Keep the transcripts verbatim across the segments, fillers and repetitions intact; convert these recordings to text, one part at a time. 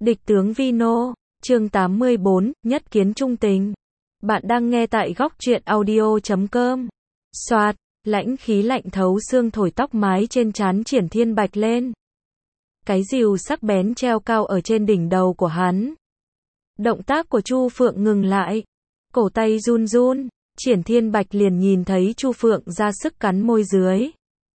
Địch tướng Vino, chương tám mươi bốn, nhất kiến trung tình. Bạn đang nghe tại góc truyện audio chấm com. Soạt, lãnh khí lạnh thấu xương thổi tóc mái trên trán Triển Thiên Bạch lên. Cái rìu sắc bén treo cao ở trên đỉnh đầu của hắn. Động tác của Chu Phượng ngừng lại. Cổ tay run run, Triển Thiên Bạch liền nhìn thấy Chu Phượng ra sức cắn môi dưới.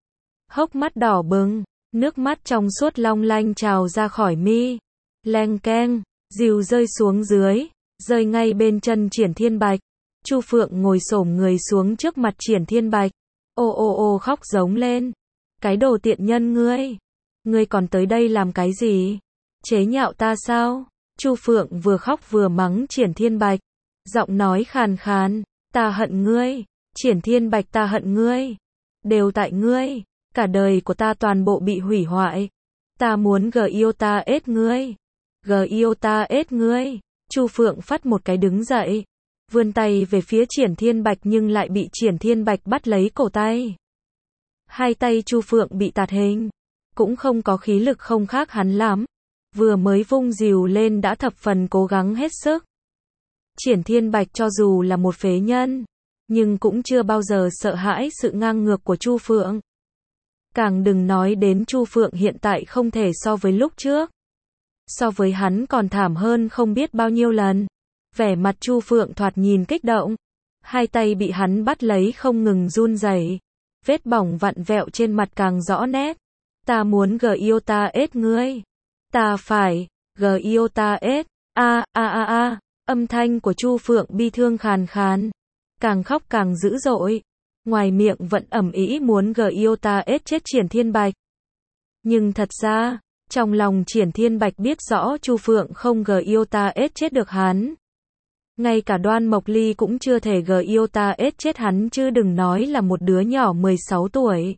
Hốc mắt đỏ bừng, nước mắt trong suốt long lanh trào ra khỏi mi. Leng keng, rìu rơi xuống dưới, rơi ngay bên chân Triển Thiên Bạch. Chu Phượng ngồi xổm người xuống trước mặt Triển Thiên Bạch. Ô ô ô khóc giống lên. Cái đồ tiện nhân ngươi. Ngươi còn tới đây làm cái gì? Chế nhạo ta sao? Chu Phượng vừa khóc vừa mắng Triển Thiên Bạch. Giọng nói khàn khàn. Ta hận ngươi. Triển Thiên Bạch, ta hận ngươi. Đều tại ngươi. Cả đời của ta toàn bộ bị hủy hoại. Ta muốn gờ yêu ta ết ngươi. Gờ yêu ta ết ngươi. Chu Phượng phắt một cái đứng dậy. Vươn tay về phía Triển Thiên Bạch nhưng lại bị Triển Thiên Bạch bắt lấy cổ tay. Hai tay Chu Phượng bị tạt hình. Cũng không có khí lực không khác hắn lắm. Vừa mới vung rìu lên đã thập phần cố gắng hết sức. Triển Thiên Bạch cho dù là một phế nhân, nhưng cũng chưa bao giờ sợ hãi sự ngang ngược của Chu Phượng. Càng đừng nói đến Chu Phượng hiện tại không thể so với lúc trước. So với hắn còn thảm hơn không biết bao nhiêu lần. Vẻ mặt Chu Phượng thoạt nhìn kích động. Hai tay bị hắn bắt lấy không ngừng run rẩy. Vết bỏng vặn vẹo trên mặt càng rõ nét. Ta muốn gờ yêu ta ết ngươi. Ta phải, gờ yêu ta ết. A a a a. Âm thanh của Chu Phượng bi thương khàn khàn. Càng khóc càng dữ dội. Ngoài miệng vẫn ầm ĩ muốn gờ yêu ta ết chết Triển Thiên Bạch. Nhưng thật ra, trong lòng Triển Thiên Bạch biết rõ Chu Phượng không gờ yêu ta ết chết được hắn. Ngay cả Đoan Mộc Ly cũng chưa thể gờ yêu ta ết chết hắn chứ đừng nói là một đứa nhỏ mười sáu tuổi.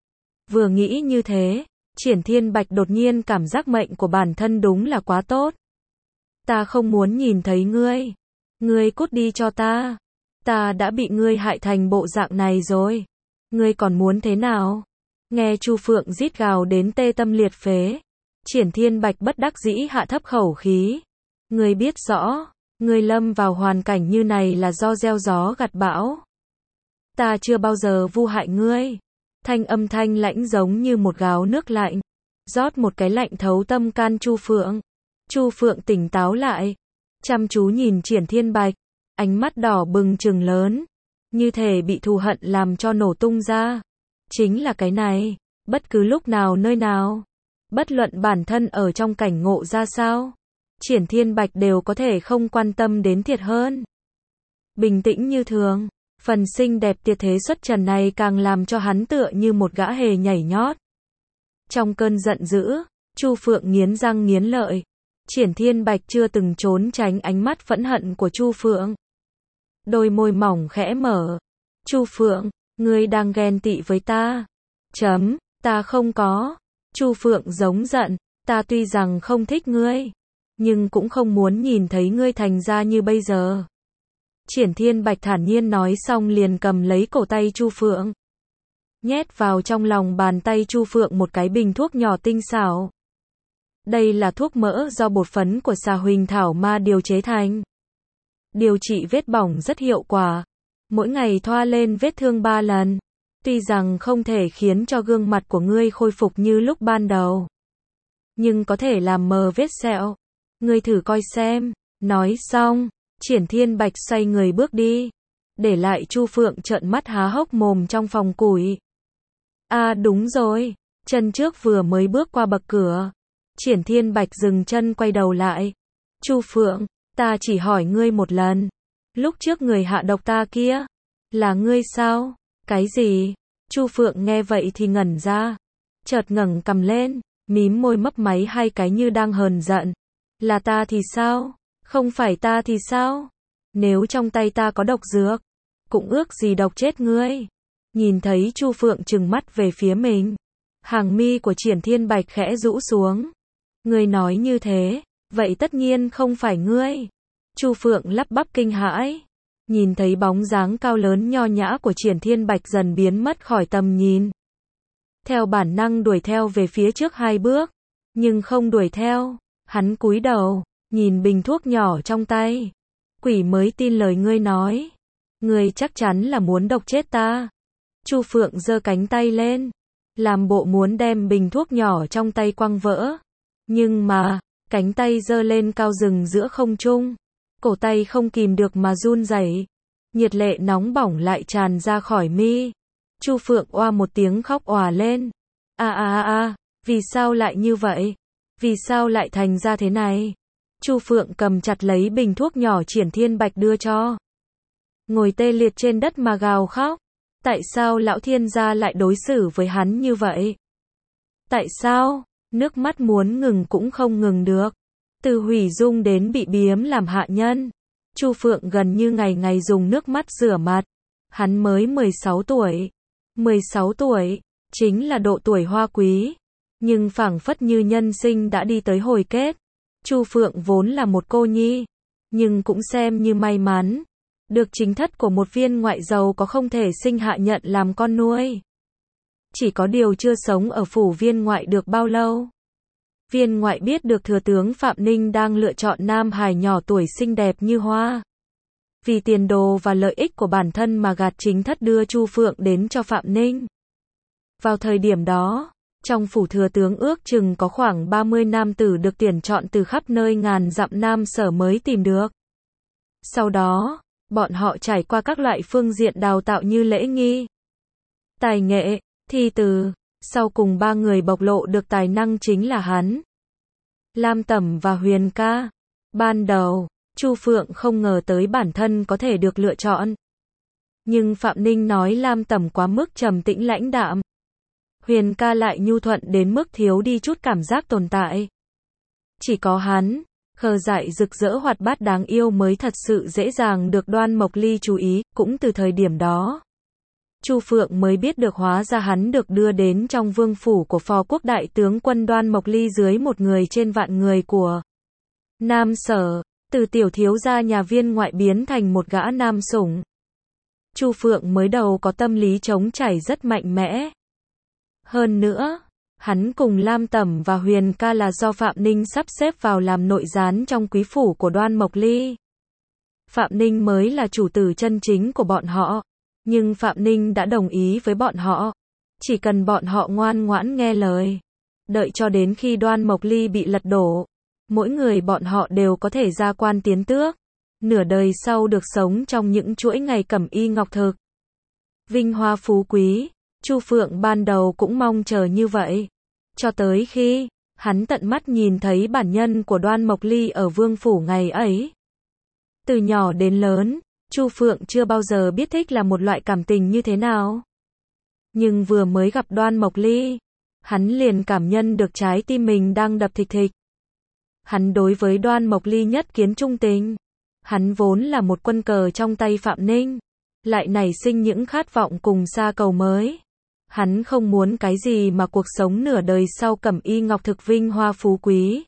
Vừa nghĩ như thế, Triển Thiên Bạch đột nhiên cảm giác mệnh của bản thân đúng là quá tốt. Ta không muốn nhìn thấy ngươi. Ngươi cút đi cho ta. Ta đã bị ngươi hại thành bộ dạng này rồi. Ngươi còn muốn thế nào? Nghe Chu Phượng rít gào đến tê tâm liệt phế. Triển Thiên Bạch bất đắc dĩ hạ thấp khẩu khí. Ngươi biết rõ, ngươi lâm vào hoàn cảnh như này là do gieo gió gặt bão. Ta chưa bao giờ vu hại ngươi. Thanh âm thanh lãnh giống như một gáo nước lạnh. Rót một cái lạnh thấu tâm can Chu Phượng. Chu Phượng tỉnh táo lại. Chăm chú nhìn Triển Thiên Bạch. Ánh mắt đỏ bừng trừng lớn. Như thể bị thù hận làm cho nổ tung ra. Chính là cái này. Bất cứ lúc nào nơi nào. Bất luận bản thân ở trong cảnh ngộ ra sao. Triển Thiên Bạch đều có thể không quan tâm đến thiệt hơn. Bình tĩnh như thường. Phần xinh đẹp tuyệt thế xuất trần này càng làm cho hắn tựa như một gã hề nhảy nhót. Trong cơn giận dữ, Chu Phượng nghiến răng nghiến lợi. Triển Thiên Bạch chưa từng trốn tránh ánh mắt phẫn hận của Chu Phượng. Đôi môi mỏng khẽ mở. Chu Phượng, ngươi đang ghen tị với ta. Chấm, ta không có. Chu Phượng giống giận, ta tuy rằng không thích ngươi, nhưng cũng không muốn nhìn thấy ngươi thành ra như bây giờ. Triển Thiên Bạch thản nhiên nói xong liền cầm lấy cổ tay Chu Phượng. Nhét vào trong lòng bàn tay Chu Phượng một cái bình thuốc nhỏ tinh xảo. Đây là thuốc mỡ do bột phấn của xà huỳnh thảo ma điều chế thành. Điều trị vết bỏng rất hiệu quả. Mỗi ngày thoa lên vết thương ba lần. Tuy rằng không thể khiến cho gương mặt của ngươi khôi phục như lúc ban đầu, nhưng có thể làm mờ vết sẹo. Ngươi thử coi xem. Nói xong, Triển Thiên Bạch xoay người bước đi. Để lại Chu Phượng trợn mắt há hốc mồm trong phòng củi. À đúng rồi. Chân trước vừa mới bước qua bậc cửa. Triển Thiên Bạch dừng chân quay đầu lại. Chu Phượng, ta chỉ hỏi ngươi một lần. Lúc trước người hạ độc ta kia, là ngươi sao? Cái gì? Chu Phượng nghe vậy thì ngẩn ra. Chợt ngẩng cằm lên, mím môi mấp máy hai cái như đang hờn giận. Là ta thì sao? Không phải ta thì sao? Nếu trong tay ta có độc dược, cũng ước gì độc chết ngươi. Nhìn thấy Chu Phượng trừng mắt về phía mình, hàng mi của Triển Thiên Bạch khẽ rũ xuống. Ngươi nói như thế, vậy tất nhiên không phải ngươi. Chu Phượng lắp bắp kinh hãi. Nhìn thấy bóng dáng cao lớn nho nhã của Triển Thiên Bạch dần biến mất khỏi tầm nhìn. Theo bản năng đuổi theo về phía trước hai bước, nhưng không đuổi theo. Hắn cúi đầu, nhìn bình thuốc nhỏ trong tay. Quỷ mới tin lời ngươi nói. Ngươi chắc chắn là muốn độc chết ta. Chu Phượng giơ cánh tay lên, làm bộ muốn đem bình thuốc nhỏ trong tay quăng vỡ. Nhưng mà, cánh tay giơ lên cao rừng giữa không trung. Cổ tay không kìm được mà run rẩy. Nhiệt lệ nóng bỏng lại tràn ra khỏi mi. Chu Phượng oa một tiếng khóc òa lên. A a a a, vì sao lại như vậy? Vì sao lại thành ra thế này? Chu Phượng cầm chặt lấy bình thuốc nhỏ Triển Thiên Bạch đưa cho. Ngồi tê liệt trên đất mà gào khóc. Tại sao lão thiên gia lại đối xử với hắn như vậy? Tại sao? Nước mắt muốn ngừng cũng không ngừng được. Từ hủy dung đến bị biếm làm hạ nhân. Chu Phượng gần như ngày ngày dùng nước mắt rửa mặt. Hắn mới mười sáu tuổi. mười sáu tuổi, chính là độ tuổi hoa quý. Nhưng phảng phất như nhân sinh đã đi tới hồi kết. Chu Phượng vốn là một cô nhi. Nhưng cũng xem như may mắn. Được chính thất của một viên ngoại giàu có không thể sinh hạ nhận làm con nuôi. Chỉ có điều chưa sống ở phủ viên ngoại được bao lâu. Viên ngoại biết được thừa tướng Phạm Ninh đang lựa chọn nam hài nhỏ tuổi xinh đẹp như hoa. Vì tiền đồ và lợi ích của bản thân mà gạt chính thất đưa Chu Phượng đến cho Phạm Ninh. Vào thời điểm đó, trong phủ thừa tướng ước chừng có khoảng ba mươi nam tử được tuyển chọn từ khắp nơi ngàn dặm Nam Sở mới tìm được. Sau đó, bọn họ trải qua các loại phương diện đào tạo như lễ nghi, tài nghệ, thi từ. Sau cùng ba người bộc lộ được tài năng chính là hắn, Lam Tẩm và Huyền Ca. Ban đầu, Chu Phượng không ngờ tới bản thân có thể được lựa chọn. Nhưng Phạm Ninh nói Lam Tẩm quá mức trầm tĩnh lãnh đạm. Huyền Ca lại nhu thuận đến mức thiếu đi chút cảm giác tồn tại. Chỉ có hắn, khờ dại rực rỡ hoạt bát đáng yêu mới thật sự dễ dàng được Đoan Mộc Ly chú ý. Cũng từ thời điểm đó, Chu Phượng mới biết được hóa ra hắn được đưa đến trong vương phủ của phò quốc đại tướng quân Đoan Mộc Ly dưới một người trên vạn người của Nam Sở, từ tiểu thiếu gia nhà viên ngoại biến thành một gã nam sủng. Chu Phượng mới đầu có tâm lý chống chảy rất mạnh mẽ. Hơn nữa, hắn cùng Lam Tẩm và Huyền Ca là do Phạm Ninh sắp xếp vào làm nội gián trong quý phủ của Đoan Mộc Ly. Phạm Ninh mới là chủ tử chân chính của bọn họ. Nhưng Phạm Ninh đã đồng ý với bọn họ. Chỉ cần bọn họ ngoan ngoãn nghe lời. Đợi cho đến khi Đoan Mộc Ly bị lật đổ. Mỗi người bọn họ đều có thể ra quan tiến tước. Nửa đời sau được sống trong những chuỗi ngày cẩm y ngọc thực. Vinh hoa phú quý. Chu Phượng ban đầu cũng mong chờ như vậy. Cho tới khi, hắn tận mắt nhìn thấy bản nhân của Đoan Mộc Ly ở vương phủ ngày ấy. Từ nhỏ đến lớn, Chu Phượng chưa bao giờ biết thích là một loại cảm tình như thế nào. Nhưng vừa mới gặp Đoan Mộc Ly, hắn liền cảm nhận được trái tim mình đang đập thịch thịch. Hắn đối với Đoan Mộc Ly nhất kiến trung tình. Hắn vốn là một quân cờ trong tay Phạm Ninh, lại nảy sinh những khát vọng cùng xa cầu mới. Hắn không muốn cái gì mà cuộc sống nửa đời sau cẩm y ngọc thực vinh hoa phú quý.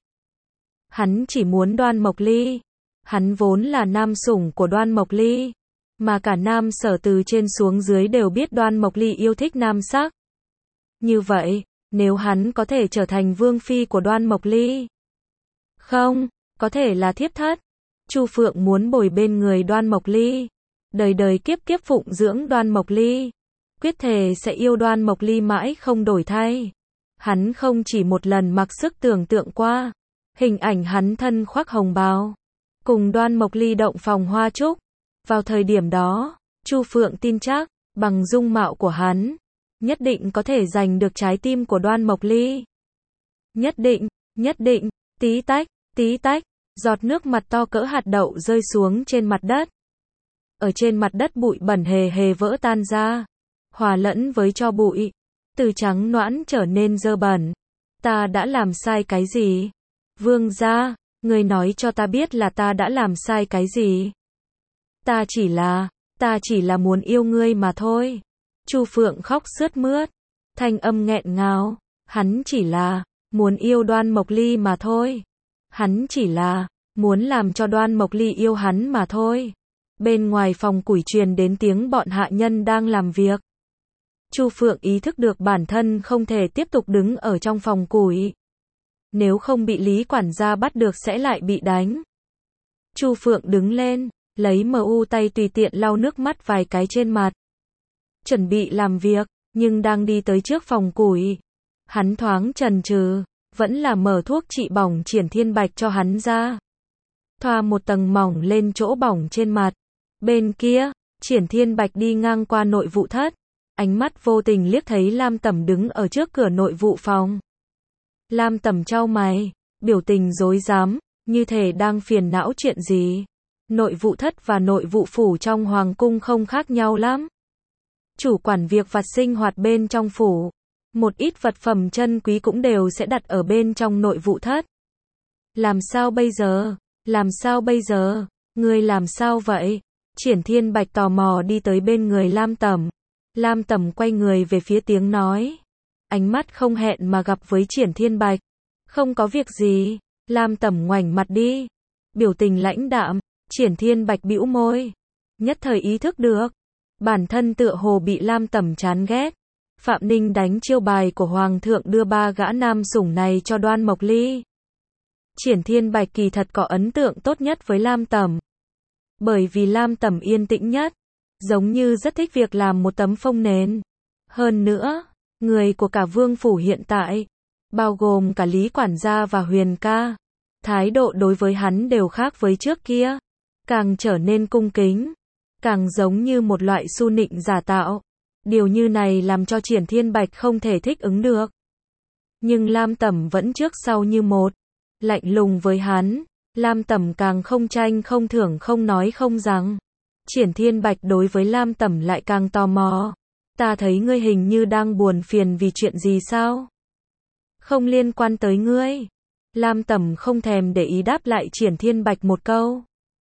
Hắn chỉ muốn Đoan Mộc Ly. Hắn vốn là nam sủng của Đoan Mộc Ly, mà cả Nam Sở từ trên xuống dưới đều biết Đoan Mộc Ly yêu thích nam sắc. Như vậy, nếu hắn có thể trở thành vương phi của Đoan Mộc Ly, không, có thể là thiếp thất. Chu Phượng muốn bồi bên người Đoan Mộc Ly, đời đời kiếp kiếp phụng dưỡng Đoan Mộc Ly, quyết thề sẽ yêu Đoan Mộc Ly mãi không đổi thay. Hắn không chỉ một lần mặc sức tưởng tượng qua hình ảnh hắn thân khoác hồng bào, cùng Đoan Mộc Ly động phòng hoa trúc. Vào thời điểm đó, Chu Phượng tin chắc, bằng dung mạo của hắn, nhất định có thể giành được trái tim của Đoan Mộc Ly. Nhất định, nhất định, tí tách, tí tách, giọt nước mặt to cỡ hạt đậu rơi xuống trên mặt đất. Ở trên mặt đất bụi bẩn hề hề vỡ tan ra, hòa lẫn với tro bụi, từ trắng nõn trở nên dơ bẩn. Ta đã làm sai cái gì? Vương gia, người nói cho ta biết là ta đã làm sai cái gì? Ta chỉ là, ta chỉ là muốn yêu ngươi mà thôi. Chu Phượng khóc sướt mướt, thanh âm nghẹn ngào, hắn chỉ là muốn yêu Đoan Mộc Ly mà thôi. Hắn chỉ là muốn làm cho Đoan Mộc Ly yêu hắn mà thôi. Bên ngoài phòng củi truyền đến tiếng bọn hạ nhân đang làm việc. Chu Phượng ý thức được bản thân không thể tiếp tục đứng ở trong phòng củi. nếu không bị Lý quản gia bắt được sẽ lại bị đánh. Chu Phượng đứng lên, lấy mờ u tay tùy tiện lau nước mắt vài cái trên mặt. Chuẩn bị làm việc, nhưng đang đi tới trước phòng củi. Hắn thoáng chần chừ, vẫn là mở thuốc trị bỏng Triển Thiên Bạch cho hắn ra. Thoa một tầng mỏng lên chỗ bỏng trên mặt. Bên kia, Triển Thiên Bạch đi ngang qua nội vụ thất. Ánh mắt vô tình liếc thấy Lam Tẩm đứng ở trước cửa nội vụ phòng. Lam Tẩm chau mày, biểu tình rối rắm, như thể đang phiền não chuyện gì. Nội vụ thất và nội vụ phủ trong hoàng cung không khác nhau lắm. Chủ quản việc vặt sinh hoạt bên trong phủ. Một ít vật phẩm chân quý cũng đều sẽ đặt ở bên trong nội vụ thất. Làm sao bây giờ? Làm sao bây giờ? Ngươi làm sao vậy? Triển Thiên Bạch tò mò đi tới bên người Lam Tẩm. Lam Tẩm quay người về phía tiếng nói. Ánh mắt không hẹn mà gặp với Triển Thiên Bạch. Không có việc gì. Lam Tẩm ngoảnh mặt đi. Biểu tình lãnh đạm. Triển Thiên Bạch bĩu môi. Nhất thời ý thức được. Bản thân tựa hồ bị Lam Tẩm chán ghét. Phạm Ninh đánh chiêu bài của Hoàng thượng đưa ba gã nam sủng này cho Đoan Mộc Ly. Triển Thiên Bạch kỳ thật có ấn tượng tốt nhất với Lam Tẩm. Bởi vì Lam Tẩm yên tĩnh nhất. Giống như rất thích việc làm một tấm phông nền. Hơn nữa, người của cả vương phủ hiện tại, bao gồm cả Lý quản gia và Huyền ca, thái độ đối với hắn đều khác với trước kia. Càng trở nên cung kính, càng giống như một loại su nịnh giả tạo. Điều như này làm cho Triển Thiên Bạch không thể thích ứng được. Nhưng Lam Tẩm vẫn trước sau như một. Lạnh lùng với hắn. Lam Tẩm càng không tranh không thưởng không nói không rằng. Triển Thiên Bạch đối với Lam Tẩm lại càng tò mò. Ta thấy ngươi hình như đang buồn phiền vì chuyện gì sao? Không liên quan tới ngươi. Lam Tẩm không thèm để ý đáp lại Triển Thiên Bạch một câu.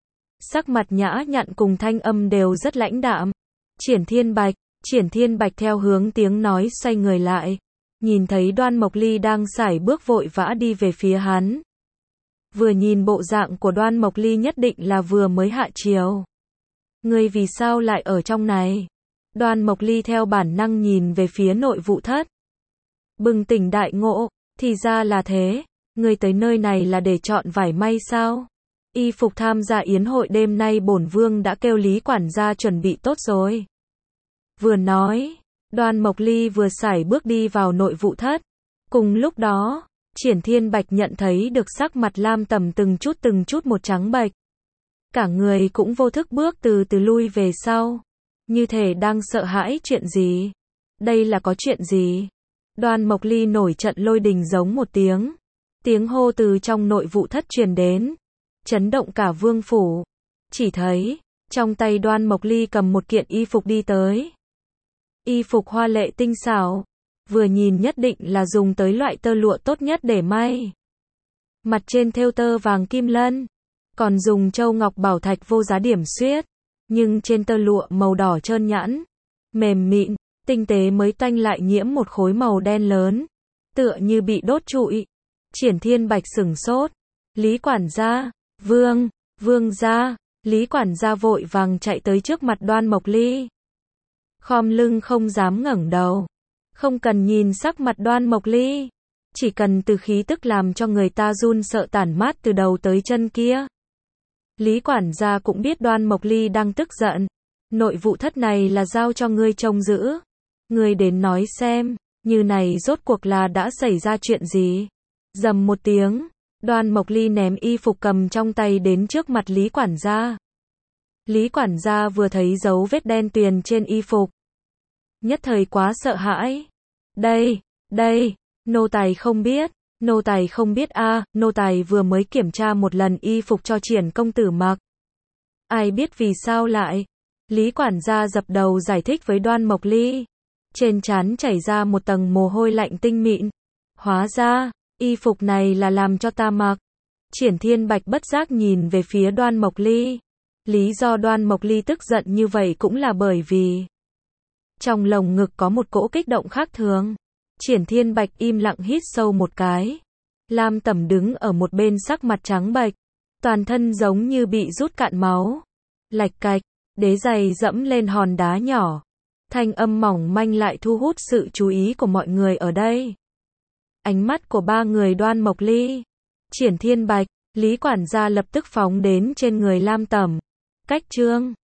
Sắc mặt nhã nhặn cùng thanh âm đều rất lãnh đạm. Triển Thiên Bạch, Triển Thiên Bạch theo hướng tiếng nói xoay người lại. Nhìn thấy Đoan Mộc Ly đang sải bước vội vã đi về phía hắn. Vừa nhìn bộ dạng của Đoan Mộc Ly nhất định là vừa mới hạ chiều. Ngươi vì sao lại ở trong này? Đoan Mộc Ly theo bản năng nhìn về phía nội vụ thất. Bừng tỉnh đại ngộ, thì ra là thế. Ngươi tới nơi này là để chọn vải may sao? Y phục tham gia yến hội đêm nay bổn vương đã kêu Lý quản gia chuẩn bị tốt rồi. Vừa nói, Đoan Mộc Ly vừa sải bước đi vào nội vụ thất. Cùng lúc đó, Triển Thiên Bạch nhận thấy được sắc mặt Lam Tẩm từng chút từng chút một trắng bệch. Cả người cũng vô thức bước từ từ lui về sau. Như thể đang sợ hãi chuyện gì. Đây là có chuyện gì? Đoan Mộc Ly nổi trận lôi đình giống một tiếng. Tiếng hô từ trong nội vụ thất truyền đến. Chấn động cả vương phủ. Chỉ thấy, trong tay Đoan Mộc Ly cầm một kiện y phục đi tới. Y phục hoa lệ tinh xảo. Vừa nhìn nhất định là dùng tới loại tơ lụa tốt nhất để may. Mặt trên thêu tơ vàng kim lân. Còn dùng châu ngọc bảo thạch vô giá điểm xuyết. Nhưng trên tơ lụa màu đỏ trơn nhẵn. Mềm mịn, tinh tế mới tanh lại nhiễm một khối màu đen lớn. Tựa như bị đốt trụi. Triển Thiên Bạch sửng sốt. Lý quản gia, vương, vương gia. Lý quản gia vội vàng chạy tới trước mặt Đoan Mộc Ly. Khom lưng không dám ngẩng đầu. Không cần nhìn sắc mặt Đoan Mộc Ly. Chỉ cần từ khí tức làm cho người ta run sợ tản mát từ đầu tới chân kia. Lý quản gia cũng biết Đoan Mộc Ly đang tức giận. Nội vụ thất này là giao cho ngươi trông giữ. Ngươi đến nói xem, như này rốt cuộc là đã xảy ra chuyện gì? Rầm một tiếng, Đoan Mộc Ly ném y phục cầm trong tay đến trước mặt Lý quản gia. Lý quản gia vừa thấy dấu vết đen tuyền trên y phục. Nhất thời quá sợ hãi. Đây, đây, nô tài không biết, nô tài không biết a, à, nô tài vừa mới kiểm tra một lần y phục cho Triển công tử mặc. Ai biết vì sao lại? Lý quản gia dập đầu giải thích với Đoan Mộc Ly. Trên trán chảy ra một tầng mồ hôi lạnh tinh mịn. Hóa ra, y phục này là làm cho ta mặc. Triển Thiên Bạch bất giác nhìn về phía Đoan Mộc Ly. Lý do Đoan Mộc Ly tức giận như vậy cũng là bởi vì trong lồng ngực có một cỗ kích động khác thường. Triển Thiên Bạch im lặng hít sâu một cái. Lam Tẩm đứng ở một bên sắc mặt trắng bệch, toàn thân giống như bị rút cạn máu. Lạch cạch, đế giày dẫm lên hòn đá nhỏ. Thanh âm mỏng manh lại thu hút sự chú ý của mọi người ở đây. Ánh mắt của ba người Đoan Mộc Ly, Triển Thiên Bạch, Lý quản gia lập tức phóng đến trên người Lam Tẩm. Cách chương